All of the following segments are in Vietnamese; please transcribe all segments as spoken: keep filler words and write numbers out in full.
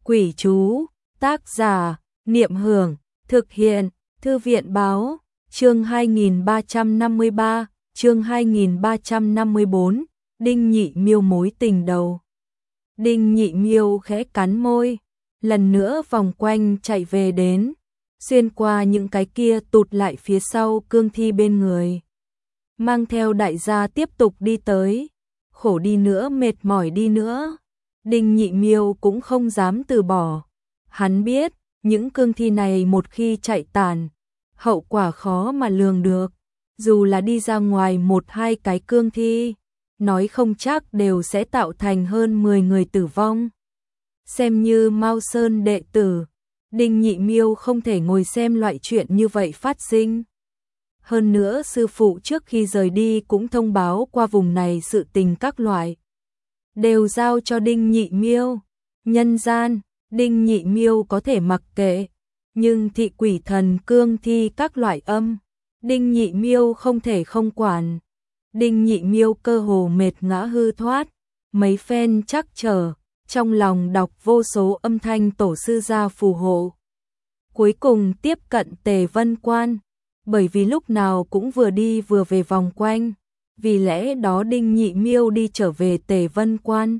Quỷ chú, tác giả, Niệm Hưởng, thực hiện, Thư viện báo, chương hai nghìn ba trăm năm mươi ba, chương hai nghìn ba trăm năm mươi bốn, Đinh Nhị Miêu mối tình đầu. Đinh Nhị Miêu khẽ cắn môi, lần nữa vòng quanh chạy về đến, xuyên qua những cái kia tụt lại phía sau cương thi bên người. Mang theo đại gia tiếp tục đi tới, khổ đi nữa mệt mỏi đi nữa. Đinh Nhị Miêu cũng không dám từ bỏ. Hắn biết, những cương thi này một khi chạy tàn, hậu quả khó mà lường được. Dù là đi ra ngoài một hai cái cương thi, nói không chắc đều sẽ tạo thành hơn mười người tử vong. Xem như Mao Sơn đệ tử, Đinh Nhị Miêu không thể ngồi xem loại chuyện như vậy phát sinh. Hơn nữa sư phụ trước khi rời đi cũng thông báo qua vùng này sự tình các loại đều giao cho Đinh Nhị Miêu. Nhân gian, Đinh Nhị Miêu có thể mặc kệ, nhưng thị quỷ thần cương thi các loại âm, Đinh Nhị Miêu không thể không quản. Đinh Nhị Miêu cơ hồ mệt ngã hư thoát, mấy phen chắc trở, trong lòng đọc vô số âm thanh tổ sư gia phù hộ. Cuối cùng tiếp cận Tề Vân Quan, bởi vì lúc nào cũng vừa đi vừa về vòng quanh, vì lẽ đó Đinh Nhị Miêu đi trở về Tề Vân Quan.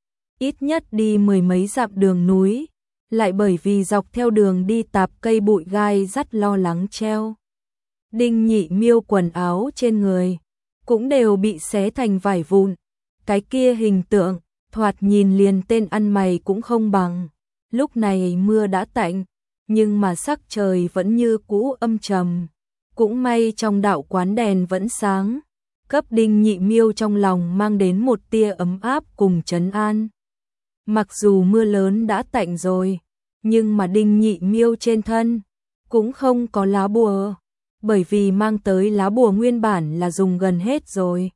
Ít nhất đi mười mấy dặm đường núi, lại bởi vì dọc theo đường đi tạp cây bụi gai rất lo lắng treo. Đinh Nhị Miêu quần áo trên người cũng đều bị xé thành vải vụn, cái kia hình tượng, thoạt nhìn liền tên ăn mày cũng không bằng. Lúc này mưa đã tạnh, nhưng mà sắc trời vẫn như cũ âm trầm. Cũng may trong đạo quán đèn vẫn sáng, cấp Đinh Nhị Miêu trong lòng mang đến một tia ấm áp cùng trấn an. Mặc dù mưa lớn đã tạnh rồi, nhưng mà Đinh Nhị Miêu trên thân cũng không có lá bùa, bởi vì mang tới lá bùa nguyên bản là dùng gần hết rồi.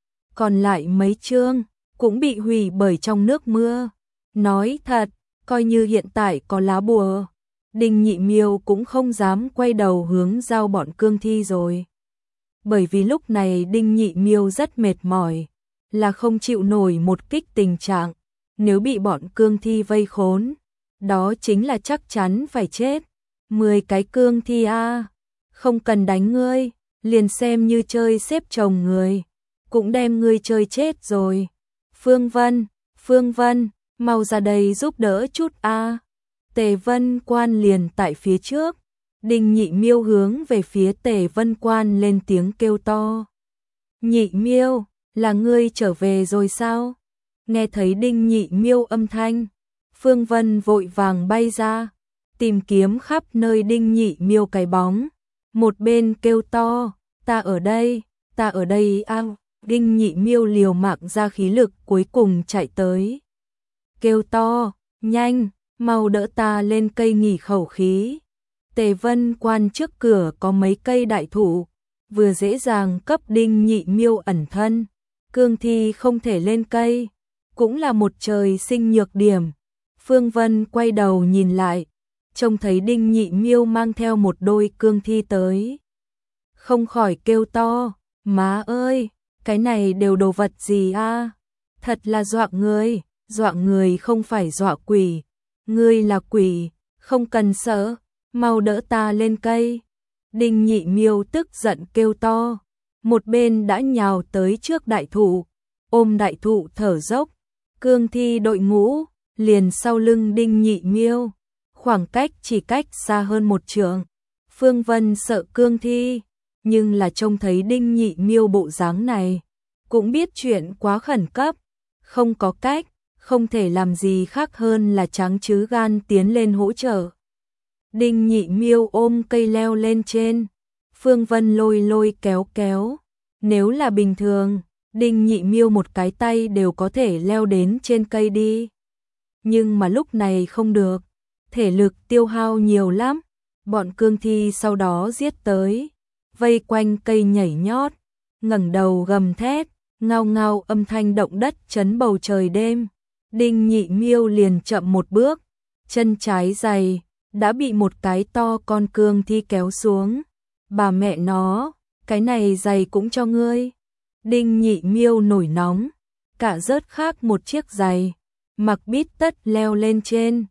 Còn lại mấy chương cũng bị hủy bởi trong nước mưa. Nói thật, coi như hiện tại có lá bùa, Đinh Nhị Miêu cũng không dám quay đầu hướng giao bọn cương thi rồi. Bởi vì lúc này Đinh Nhị Miêu rất mệt mỏi, là không chịu nổi một kích tình trạng. Nếu bị bọn cương thi vây khốn, đó chính là chắc chắn phải chết. Mười cái cương thi a, à, không cần đánh ngươi, liền xem như chơi xếp chồng người, cũng đem ngươi chơi chết rồi. Phương Vân, Phương Vân, mau ra đây giúp đỡ chút a. À. Tề Vân Quan liền tại phía trước. Đinh Nhị Miêu hướng về phía Tề Vân Quan lên tiếng kêu to. Nhị Miêu, là ngươi trở về rồi sao? Nghe thấy Đinh Nhị Miêu âm thanh, Phương Vân vội vàng bay ra, tìm kiếm khắp nơi Đinh Nhị Miêu cái bóng. Một bên kêu to, ta ở đây, ta ở đây a. À. Đinh Nhị Miêu liều mạng ra khí lực cuối cùng chạy tới. Kêu to, nhanh, mau đỡ ta lên cây nghỉ khẩu khí. Tề Vân Quan trước cửa có mấy cây đại thụ, vừa dễ dàng cấp Đinh Nhị Miêu ẩn thân. Cương thi không thể lên cây, cũng là một trời sinh nhược điểm. Phương Vân quay đầu nhìn lại, trông thấy Đinh Nhị Miêu mang theo một đôi cương thi tới. Không khỏi kêu to, má ơi, cái này đều đồ vật gì a? À? Thật là dọa người, dọa người không phải dọa quỷ. Ngươi là quỷ, không cần sợ, mau đỡ ta lên cây. Đinh Nhị Miêu tức giận kêu to, một bên đã nhào tới trước đại thụ, ôm đại thụ thở dốc. Cương thi đội ngũ liền sau lưng Đinh Nhị Miêu, khoảng cách chỉ cách xa hơn một trượng. Phương Vân sợ cương thi, nhưng là trông thấy Đinh Nhị Miêu bộ dáng này, cũng biết chuyện quá khẩn cấp, không có cách, không thể làm gì khác hơn là tráng chứ gan tiến lên hỗ trợ. Đinh Nhị Miêu ôm cây leo lên trên, Phương Vân lôi lôi kéo kéo. Nếu là bình thường, Đinh Nhị Miêu một cái tay đều có thể leo đến trên cây đi. Nhưng mà lúc này không được, thể lực tiêu hao nhiều lắm. Bọn cương thi sau đó giết tới, vây quanh cây nhảy nhót, ngẩng đầu gầm thét, ngao ngao âm thanh động đất chấn bầu trời đêm. Đinh Nhị Miêu liền chậm một bước, chân trái giày đã bị một cái to con cương thi kéo xuống. Bà mẹ nó, cái này giày cũng cho ngươi. Đinh Nhị Miêu nổi nóng, cả rớt khác một chiếc giày, mặc bít tất leo lên trên.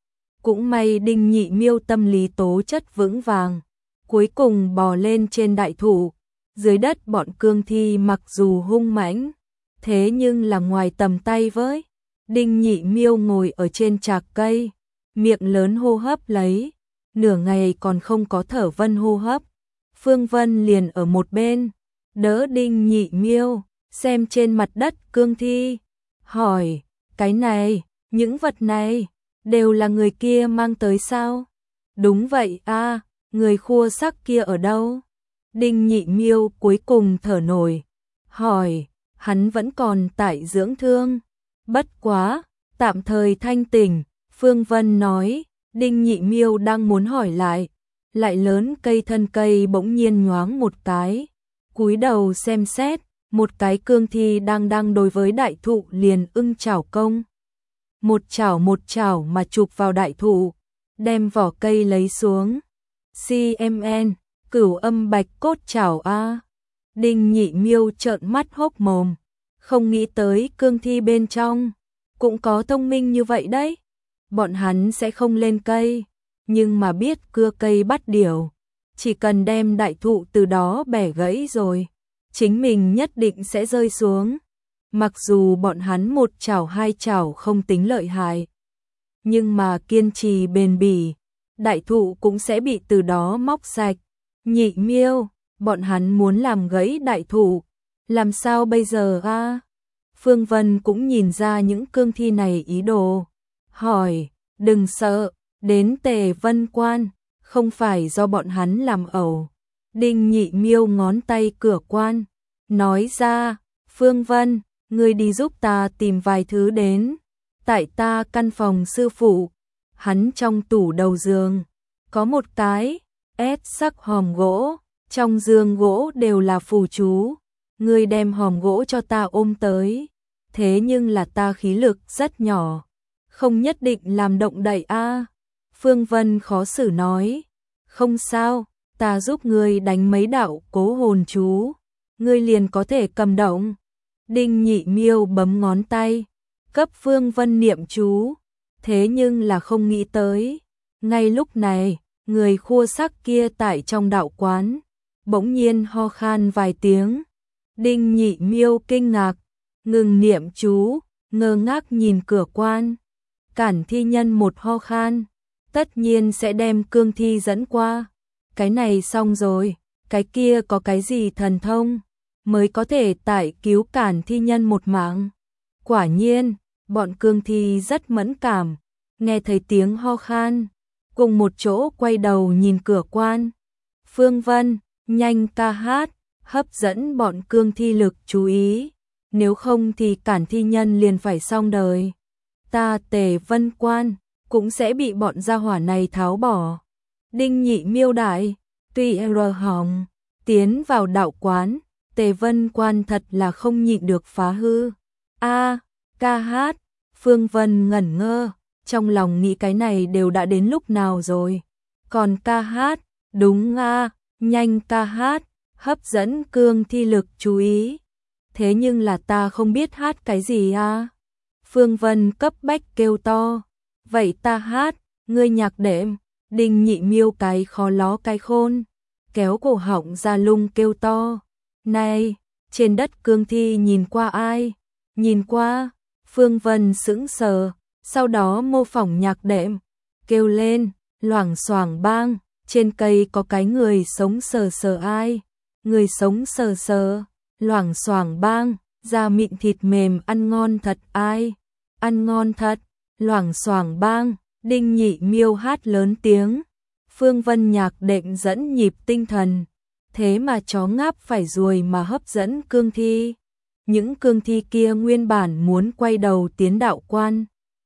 Cũng may Đinh Nhị Miêu tâm lý tố chất vững vàng, cuối cùng bò lên trên đại thụ. Dưới đất bọn cương thi mặc dù hung mãnh, thế nhưng là ngoài tầm tay với. Đinh Nhị Miêu ngồi ở trên trạc cây, miệng lớn hô hấp lấy, nửa ngày còn không có thở vân hô hấp. Phương Vân liền ở một bên, đỡ Đinh Nhị Miêu, xem trên mặt đất cương thi, hỏi, cái này, những vật này, đều là người kia mang tới sao? Đúng vậy a, người khua sắc kia ở đâu? Đinh Nhị Miêu cuối cùng thở nổi, hỏi, hắn vẫn còn tại dưỡng thương. Bất quá, tạm thời thanh tỉnh, Phương Vân nói. Đinh Nhị Miêu đang muốn hỏi lại, lại lớn cây thân cây bỗng nhiên nhoáng một cái, cúi đầu xem xét, một cái cương thi đang đang đối với đại thụ liền ưng chảo công. Một chảo một chảo mà chụp vào đại thụ, đem vỏ cây lấy xuống. xê em en, cửu âm bạch cốt chảo a. Đinh Nhị Miêu trợn mắt hốc mồm, không nghĩ tới cương thi bên trong cũng có thông minh như vậy đấy. Bọn hắn sẽ không lên cây, nhưng mà biết cưa cây bắt điểu, chỉ cần đem đại thụ từ đó bẻ gãy rồi, chính mình nhất định sẽ rơi xuống. Mặc dù bọn hắn một chảo hai chảo không tính lợi hại, nhưng mà kiên trì bền bỉ, đại thụ cũng sẽ bị từ đó móc sạch. Nhị Miêu, bọn hắn muốn làm gãy đại thụ, làm sao bây giờ a? Phương Vân cũng nhìn ra những cương thi này ý đồ, hỏi, đừng sợ, đến Tề Vân Quan, không phải do bọn hắn làm ẩu. Đinh Nhị Miêu ngón tay cửa quan, nói ra, Phương Vân, ngươi đi giúp ta tìm vài thứ đến. Tại ta căn phòng sư phụ, hắn trong tủ đầu giường, có một cái, ép sắc hòm gỗ, trong giường gỗ đều là phù chú. Ngươi đem hòm gỗ cho ta ôm tới, thế nhưng là ta khí lực rất nhỏ, không nhất định làm động đậy a. Phương Vân khó xử nói, không sao, ta giúp ngươi đánh mấy đạo cố hồn chú, ngươi liền có thể cầm động. Đinh Nhị Miêu bấm ngón tay, cấp Phương Vân niệm chú, thế nhưng là không nghĩ tới. Ngay lúc này, người khua sắc kia tại trong đạo quán, bỗng nhiên ho khan vài tiếng. Đinh Nhị Miêu kinh ngạc, ngừng niệm chú, ngơ ngác nhìn cửa quan. Cản thi nhân một ho khan, tất nhiên sẽ đem cương thi dẫn qua. Cái này xong rồi, cái kia có cái gì thần thông, mới có thể tại cứu cản thi nhân một mạng. Quả nhiên, bọn cương thi rất mẫn cảm, nghe thấy tiếng ho khan, cùng một chỗ quay đầu nhìn cửa quan. Phương Vân, nhanh ca hát, hấp dẫn bọn cương thi lực chú ý, nếu không thì cản thi nhân liền phải xong đời. Ta Tề Vân Quan cũng sẽ bị bọn gia hỏa này tháo bỏ. Đinh Nhị Miêu đại, tuy R hỏng, tiến vào đạo quán, Tề Vân Quan thật là không nhịn được phá hư. A, ca hát, Phương Vân ngẩn ngơ, trong lòng nghĩ cái này đều đã đến lúc nào rồi. Còn ca hát, đúng a, nhanh ca hát, hấp dẫn cương thi lực chú ý. Thế nhưng là ta không biết hát cái gì a. Phương Vân cấp bách kêu to, vậy ta hát, ngươi nhạc đệm. Đinh Nhị Miêu cái khó ló cái khôn, kéo cổ họng ra lung kêu to, này, trên đất cương thi nhìn qua ai? Nhìn qua, Phương Vân sững sờ, sau đó mô phỏng nhạc đệm, kêu lên, loảng xoảng bang, trên cây có cái người sống sờ sờ ai? Người sống sờ sờ, loảng xoảng bang, da mịn thịt mềm ăn ngon thật ai? Ăn ngon thật, loảng xoảng bang. Đinh Nhị Miêu hát lớn tiếng, Phương Vân nhạc đệm dẫn nhịp tinh thần, thế mà chó ngáp phải ruồi mà hấp dẫn cương thi. Những cương thi kia nguyên bản muốn quay đầu tiến đạo quan,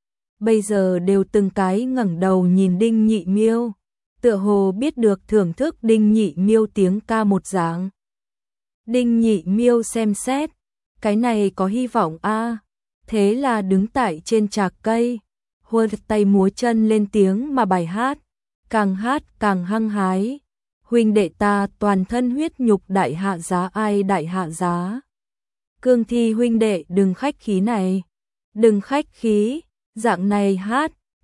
bây giờ đều từng cái ngẩng đầu nhìn Đinh Nhị Miêu, tựa hồ biết được thưởng thức Đinh Nhị Miêu tiếng ca một dạng. Đinh Nhị Miêu xem xét, cái này có hy vọng a, thế là đứng tại trên trạc cây, huơ tay múa chân lên tiếng mà bài hát, càng hát càng hăng hái. Huynh đệ ta toàn thân huyết nhục đại hạ giá ai đại hạ giá. Cương thi huynh đệ đừng khách khí này, đừng khách khí, dạng này hát,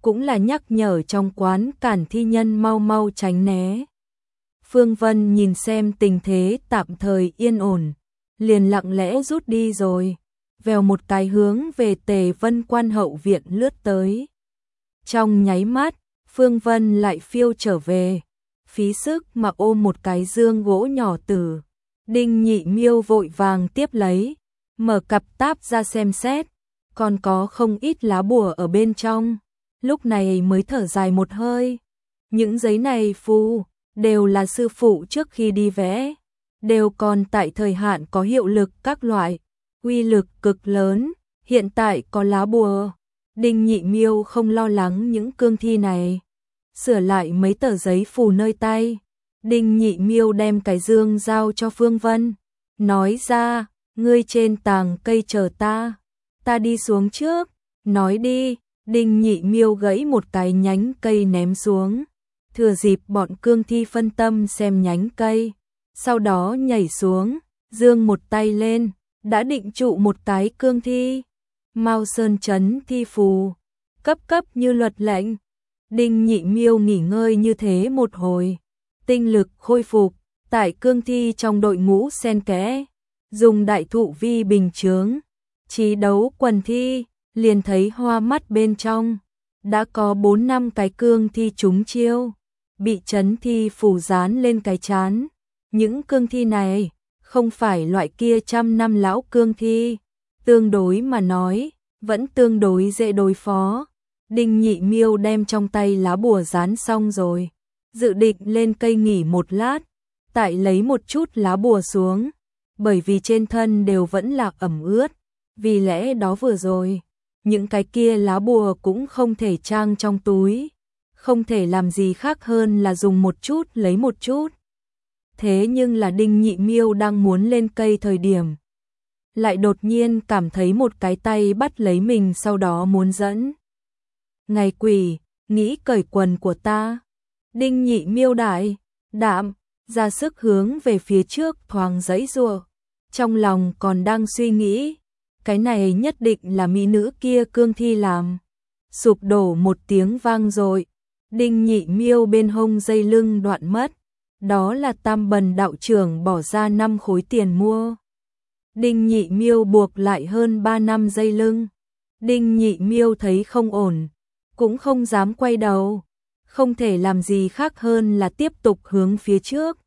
cũng là nhắc nhở trong quán cản thi nhân mau mau tránh né. Phương Vân nhìn xem tình thế tạm thời yên ổn, liền lặng lẽ rút đi rồi, vèo một cái hướng về Tề Vân Quan hậu viện lướt tới. Trong nháy mắt, Phương Vân lại phiêu trở về, phí sức mà ôm một cái dương gỗ nhỏ tử. Đinh Nhị Miêu vội vàng tiếp lấy, mở cặp táp ra xem xét, còn có không ít lá bùa ở bên trong, lúc này mới thở dài một hơi. Những giấy này phù, đều là sư phụ trước khi đi vẽ, đều còn tại thời hạn có hiệu lực các loại, uy lực cực lớn, hiện tại có lá bùa. Đinh Nhị Miêu không lo lắng những cương thi này, sửa lại mấy tờ giấy phù nơi tay. Đinh Nhị Miêu đem cái dương giao cho Phương Vân, nói ra, ngươi trên tàng cây chờ ta, ta đi xuống trước, nói đi. Đinh Nhị Miêu gãy một cái nhánh cây ném xuống, thừa dịp bọn cương thi phân tâm xem nhánh cây, sau đó nhảy xuống, dương một tay lên, đã định trụ một cái cương thi. Mao Sơn Trấn thi phù, cấp cấp như luật lệnh. Đinh Nhị Miêu nghỉ ngơi như thế một hồi, tinh lực khôi phục, tại cương thi trong đội ngũ xen kẽ, dùng đại thụ vi bình chướng, chí đấu quần thi, liền thấy hoa mắt bên trong, đã có bốn năm cái cương thi trúng chiêu, bị trấn thi phủ dán lên cái chán. Những cương thi này không phải loại kia trăm năm lão cương thi, tương đối mà nói, vẫn tương đối dễ đối phó. Đinh Nhị Miêu đem trong tay lá bùa dán xong rồi, dự định lên cây nghỉ một lát, tại lấy một chút lá bùa xuống, bởi vì trên thân đều vẫn là ẩm ướt, vì lẽ đó vừa rồi, những cái kia lá bùa cũng không thể trang trong túi, không thể làm gì khác hơn là dùng một chút lấy một chút. Thế nhưng là Đinh Nhị Miêu đang muốn lên cây thời điểm, lại đột nhiên cảm thấy một cái tay bắt lấy mình, sau đó muốn dẫn. Ngày quỷ, nghĩ cởi quần của ta. Đinh Nhị Miêu đại đạm, ra sức hướng về phía trước thoáng giãy giụa, trong lòng còn đang suy nghĩ, cái này nhất định là mỹ nữ kia cương thi làm. Sụp đổ một tiếng vang dội, Đinh Nhị Miêu bên hông dây lưng đoạn mất, đó là Tam Bần đạo trưởng bỏ ra năm khối tiền mua. Đinh Nhị Miêu buộc lại hơn ba năm dây lưng. Đinh Nhị Miêu thấy không ổn, cũng không dám quay đầu, không thể làm gì khác hơn là tiếp tục hướng phía trước.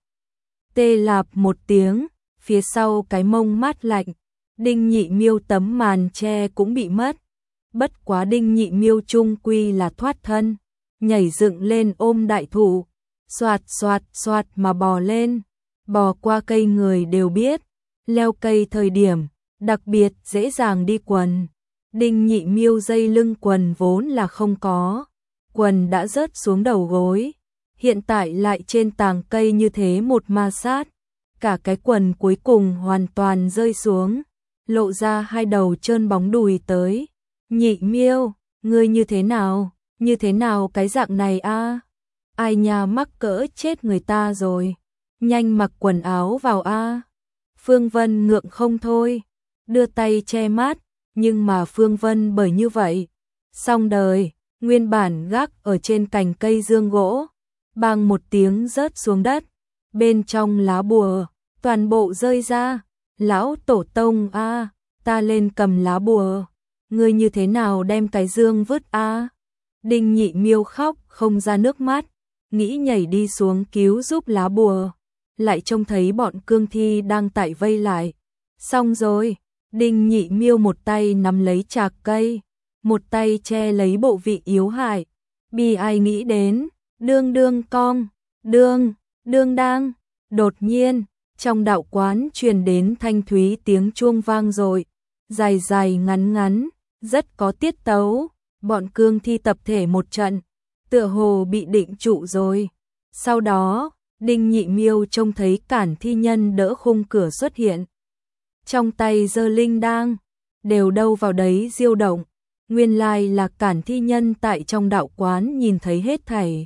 Tê lạp một tiếng, phía sau cái mông mát lạnh, Đinh Nhị Miêu tấm màn che cũng bị mất. Bất quá Đinh Nhị Miêu chung quy là thoát thân, nhảy dựng lên ôm đại thụ, xoạt xoạt xoạt mà bò lên, bò qua cây người đều biết, leo cây thời điểm, đặc biệt dễ dàng đi quần. Đinh Nhị Miêu dây lưng quần vốn là không có, quần đã rớt xuống đầu gối, hiện tại lại trên tàng cây như thế một ma sát, cả cái quần cuối cùng hoàn toàn rơi xuống, lộ ra hai đầu trơn bóng đùi tới. Nhị Miêu, ngươi như thế nào, như thế nào cái dạng này a? Ai nhà mắc cỡ chết người ta rồi, nhanh mặc quần áo vào a. Phương Vân ngượng không thôi, đưa tay che mắt, nhưng mà Phương Vân bởi như vậy, xong đời, nguyên bản gác ở trên cành cây dương gỗ, bang một tiếng rớt xuống đất, bên trong lá bùa, toàn bộ rơi ra. Lão tổ tông a, ta lên cầm lá bùa, ngươi như thế nào đem cái dương vứt a? Đinh Nhị Miêu khóc không ra nước mắt, nghĩ nhảy đi xuống cứu giúp lá bùa, lại trông thấy bọn cương thi đang tại vây lại. Xong rồi, Đinh Nhị Miêu một tay nắm lấy chạc cây, một tay che lấy bộ vị yếu hại. Bi ai nghĩ đến, đương đương cong, đương, đương đang, đột nhiên, trong đạo quán truyền đến thanh thúy tiếng chuông vang dội, dài dài ngắn ngắn, rất có tiết tấu, bọn cương thi tập thể một trận, tựa hồ bị định trụ rồi. Sau đó, Đinh Nhị Miêu trông thấy cản thi nhân đỡ khung cửa xuất hiện, trong tay giơ linh đang, đều đâu vào đấy diêu động, nguyên lai là cản thi nhân tại trong đạo quán nhìn thấy hết thảy.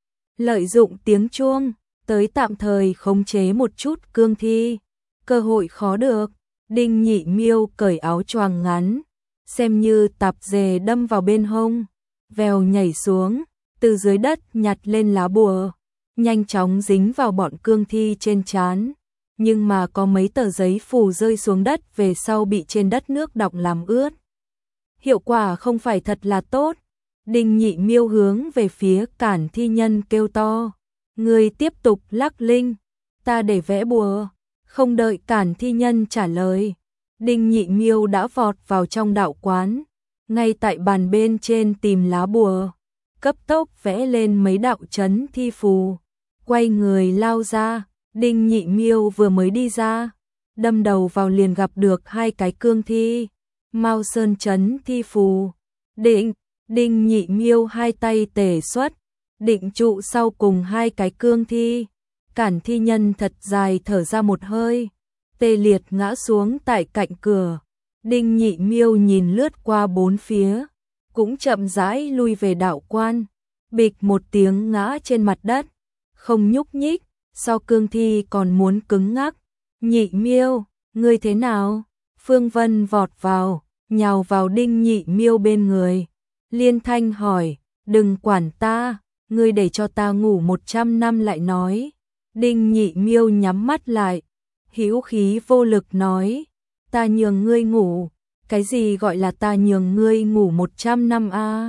Lợi dụng tiếng chuông, tới tạm thời khống chế một chút cương thi, cơ hội khó được. Đinh Nhị Miêu cởi áo choàng ngắn, xem như tạp dề đâm vào bên hông, vèo nhảy xuống, từ dưới đất nhặt lên lá bùa, nhanh chóng dính vào bọn cương thi trên trán. Nhưng mà có mấy tờ giấy phù rơi xuống đất về sau bị trên đất nước đọng làm ướt. Hiệu quả không phải thật là tốt. Đinh Nhị Miêu hướng về phía Cản Thi Nhân kêu to. Người tiếp tục lắc linh, ta để vẽ bùa. Không đợi Cản Thi Nhân trả lời, Đinh Nhị Miêu đã vọt vào trong đạo quán, ngay tại bàn bên trên tìm lá bùa, cấp tốc vẽ lên mấy đạo chấn thi phù, quay người lao ra. Đinh Nhị Miêu vừa mới đi ra, đâm đầu vào liền gặp được hai cái cương thi. Mao Sơn chấn thi phù, định, Đinh Nhị Miêu hai tay tề xuất, định trụ sau cùng hai cái cương thi. Cản Thi Nhân thật dài thở ra một hơi, tê liệt ngã xuống tại cạnh cửa. Đinh Nhị Miêu nhìn lướt qua bốn phía, cũng chậm rãi lui về đạo quan, bịch một tiếng ngã trên mặt đất, không nhúc nhích, so cương thi còn muốn cứng ngắc. Nhị Miêu, ngươi thế nào? Phương Vân vọt vào, nhào vào Đinh Nhị Miêu bên người, liên thanh hỏi, đừng quản ta, ngươi để cho ta ngủ một trăm năm lại nói. Đinh Nhị Miêu nhắm mắt lại, hữu khí vô lực nói, ta nhường ngươi ngủ, cái gì gọi là ta nhường ngươi ngủ một trăm năm a? À?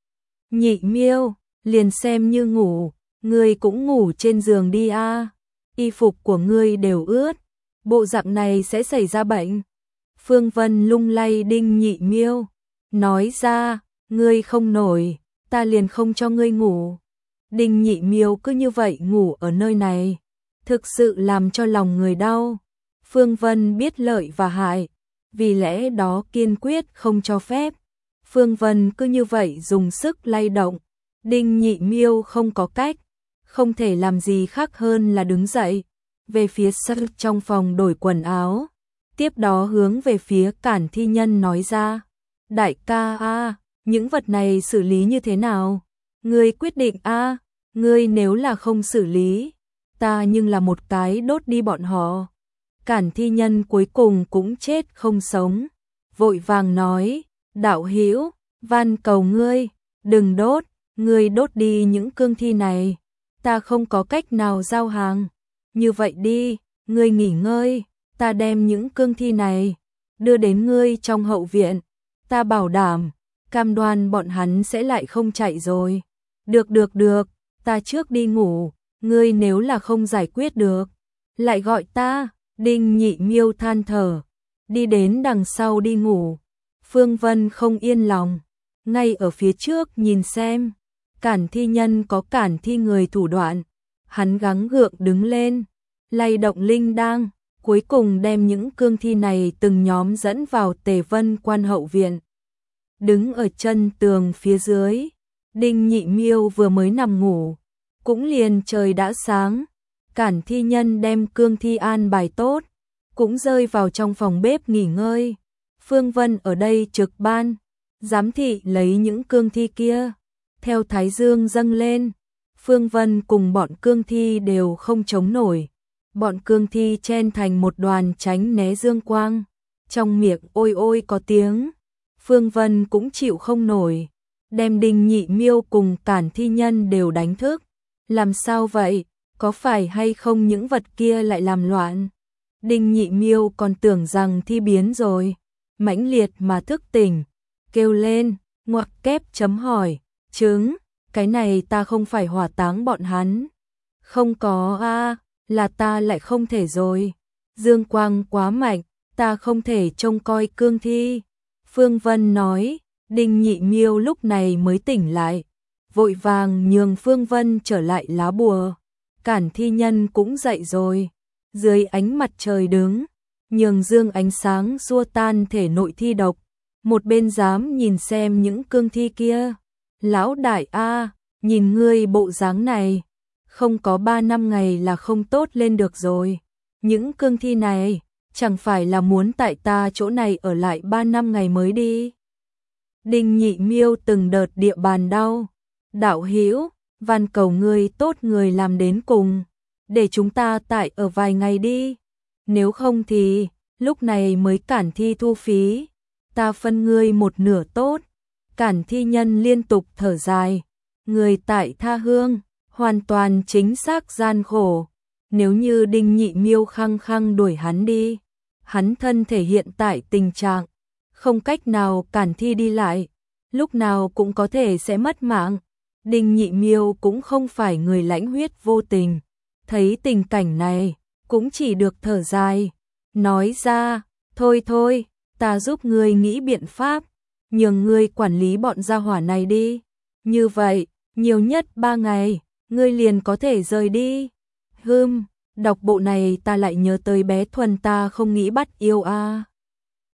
Nhị Miêu, liền xem như ngủ, ngươi cũng ngủ trên giường đi a, à? Y phục của ngươi đều ướt, bộ dạng này sẽ xảy ra bệnh. Phương Vân lung lay Đinh Nhị Miêu, nói ra, ngươi không nổi, ta liền không cho ngươi ngủ. Đinh Nhị Miêu cứ như vậy ngủ ở nơi này, thực sự làm cho lòng người đau. Phương Vân biết lợi và hại, vì lẽ đó kiên quyết không cho phép. Phương Vân cứ như vậy dùng sức lay động, Đinh Nhị Miêu không có cách, không thể làm gì khác hơn là đứng dậy, về phía sau trong phòng đổi quần áo, tiếp đó hướng về phía Cản Thi Nhân nói ra, đại ca a, những vật này xử lý như thế nào? Ngươi quyết định a, ngươi nếu là không xử lý, ta nhưng là một cái đốt đi bọn họ. Cản Thi Nhân cuối cùng cũng chết không sống, vội vàng nói, đạo hữu, van cầu ngươi, đừng đốt, ngươi đốt đi những cương thi này, ta không có cách nào giao hàng. Như vậy đi, ngươi nghỉ ngơi, ta đem những cương thi này đưa đến ngươi trong hậu viện, ta bảo đảm, cam đoan bọn hắn sẽ lại không chạy rồi. Được được được, ta trước đi ngủ, ngươi nếu là không giải quyết được, lại gọi ta. Đinh Nhị Miêu than thở, đi đến đằng sau đi ngủ. Phương Vân không yên lòng, ngay ở phía trước nhìn xem, Cản Thi Nhân có Cản Thi người thủ đoạn, hắn gắng gượng đứng lên, lay động linh đang, cuối cùng đem những cương thi này từng nhóm dẫn vào Tề Vân Quan hậu viện. Đứng ở chân tường phía dưới, Đinh Nhị Miêu vừa mới nằm ngủ, cũng liền trời đã sáng. Cản Thi Nhân đem cương thi an bài tốt, cũng rơi vào trong phòng bếp nghỉ ngơi. Phương Vân ở đây trực ban, giám thị lấy những cương thi kia. Theo thái dương dâng lên, Phương Vân cùng bọn cương thi đều không chống nổi. Bọn cương thi chen thành một đoàn tránh né dương quang, trong miệng ôi ôi có tiếng. Phương Vân cũng chịu không nổi, đem Đinh Nhị Miêu cùng Cản Thi Nhân đều đánh thức. Làm sao vậy? Có phải hay không những vật kia lại làm loạn? Đinh Nhị Miêu còn tưởng rằng thi biến rồi, mãnh liệt mà thức tỉnh, kêu lên, ngoặc kép chấm hỏi, chứng, cái này ta không phải hỏa táng bọn hắn. Không có a, à, là ta lại không thể rồi. Dương quang quá mạnh, ta không thể trông coi cương thi. Phương Vân nói, Đinh Nhị Miêu lúc này mới tỉnh lại, vội vàng nhường Phương Vân trở lại lá bùa. Cản Thi Nhân cũng dậy rồi, dưới ánh mặt trời đứng, nhường dương ánh sáng xua tan thể nội thi độc, một bên dám nhìn xem những cương thi kia. Lão đại a, nhìn ngươi bộ dáng này, không có ba năm ngày là không tốt lên được rồi. Những cương thi này, chẳng phải là muốn tại ta chỗ này ở lại ba năm ngày mới đi. Đinh Nhị Miêu từng đợt địa bàn đau, đạo hữu, van cầu ngươi tốt người làm đến cùng, để chúng ta tại ở vài ngày đi, nếu không thì lúc này mới Cản Thi thu phí, ta phân ngươi một nửa tốt. Cản Thi Nhân liên tục thở dài, người tại tha hương, hoàn toàn chính xác gian khổ. Nếu như Đinh Nhị Miêu khăng khăng đuổi hắn đi, hắn thân thể hiện tại tình trạng, không cách nào cản thi đi lại, lúc nào cũng có thể sẽ mất mạng. Đinh Nhị Miêu cũng không phải người lãnh huyết vô tình, thấy tình cảnh này, cũng chỉ được thở dài, nói ra, thôi thôi, ta giúp ngươi nghĩ biện pháp, nhường ngươi quản lý bọn gia hỏa này đi. Như vậy, nhiều nhất ba ngày, ngươi liền có thể rời đi. Hừm, đọc bộ này ta lại nhớ tới bé Thuần ta không nghĩ bắt yêu a. À.